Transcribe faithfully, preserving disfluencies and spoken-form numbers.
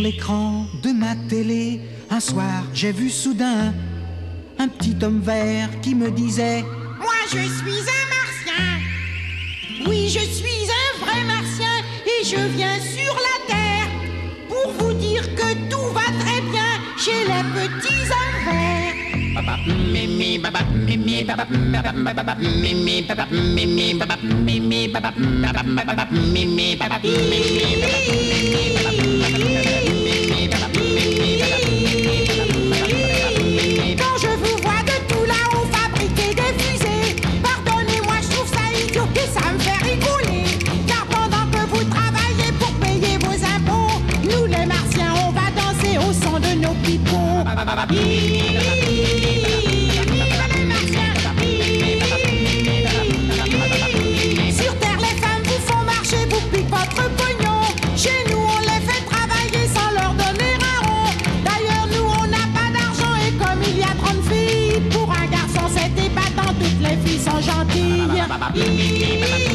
l'écran de ma télé, un soir j'ai vu soudain un petit homme vert qui me disait: moi je suis un martien. Oui, je suis un vrai martien et je viens sur la terre pour vous dire que tout va très bien chez les petits hommes verts. Mimi baba mimi baba baba baba mimi baba mimi baba mimi baba baba baba mimi baba mimi baba quand je vous vois de tout là-haut fabriquer des fusées, pardonnez-moi, je trouve ça idiot et ça me fait rigoler. Car pendant que vous travaillez pour payer vos impôts, nous les martiens on va danser au son de nos pipeaux. Sur terre les femmes vous font marcher, vous piquent votre pognon. Chez nous on les fait travailler sans leur donner un rond. D'ailleurs nous on n'a pas d'argent et comme il y a trente filles, pour un garçon c'est épatant, toutes les filles sont gentilles.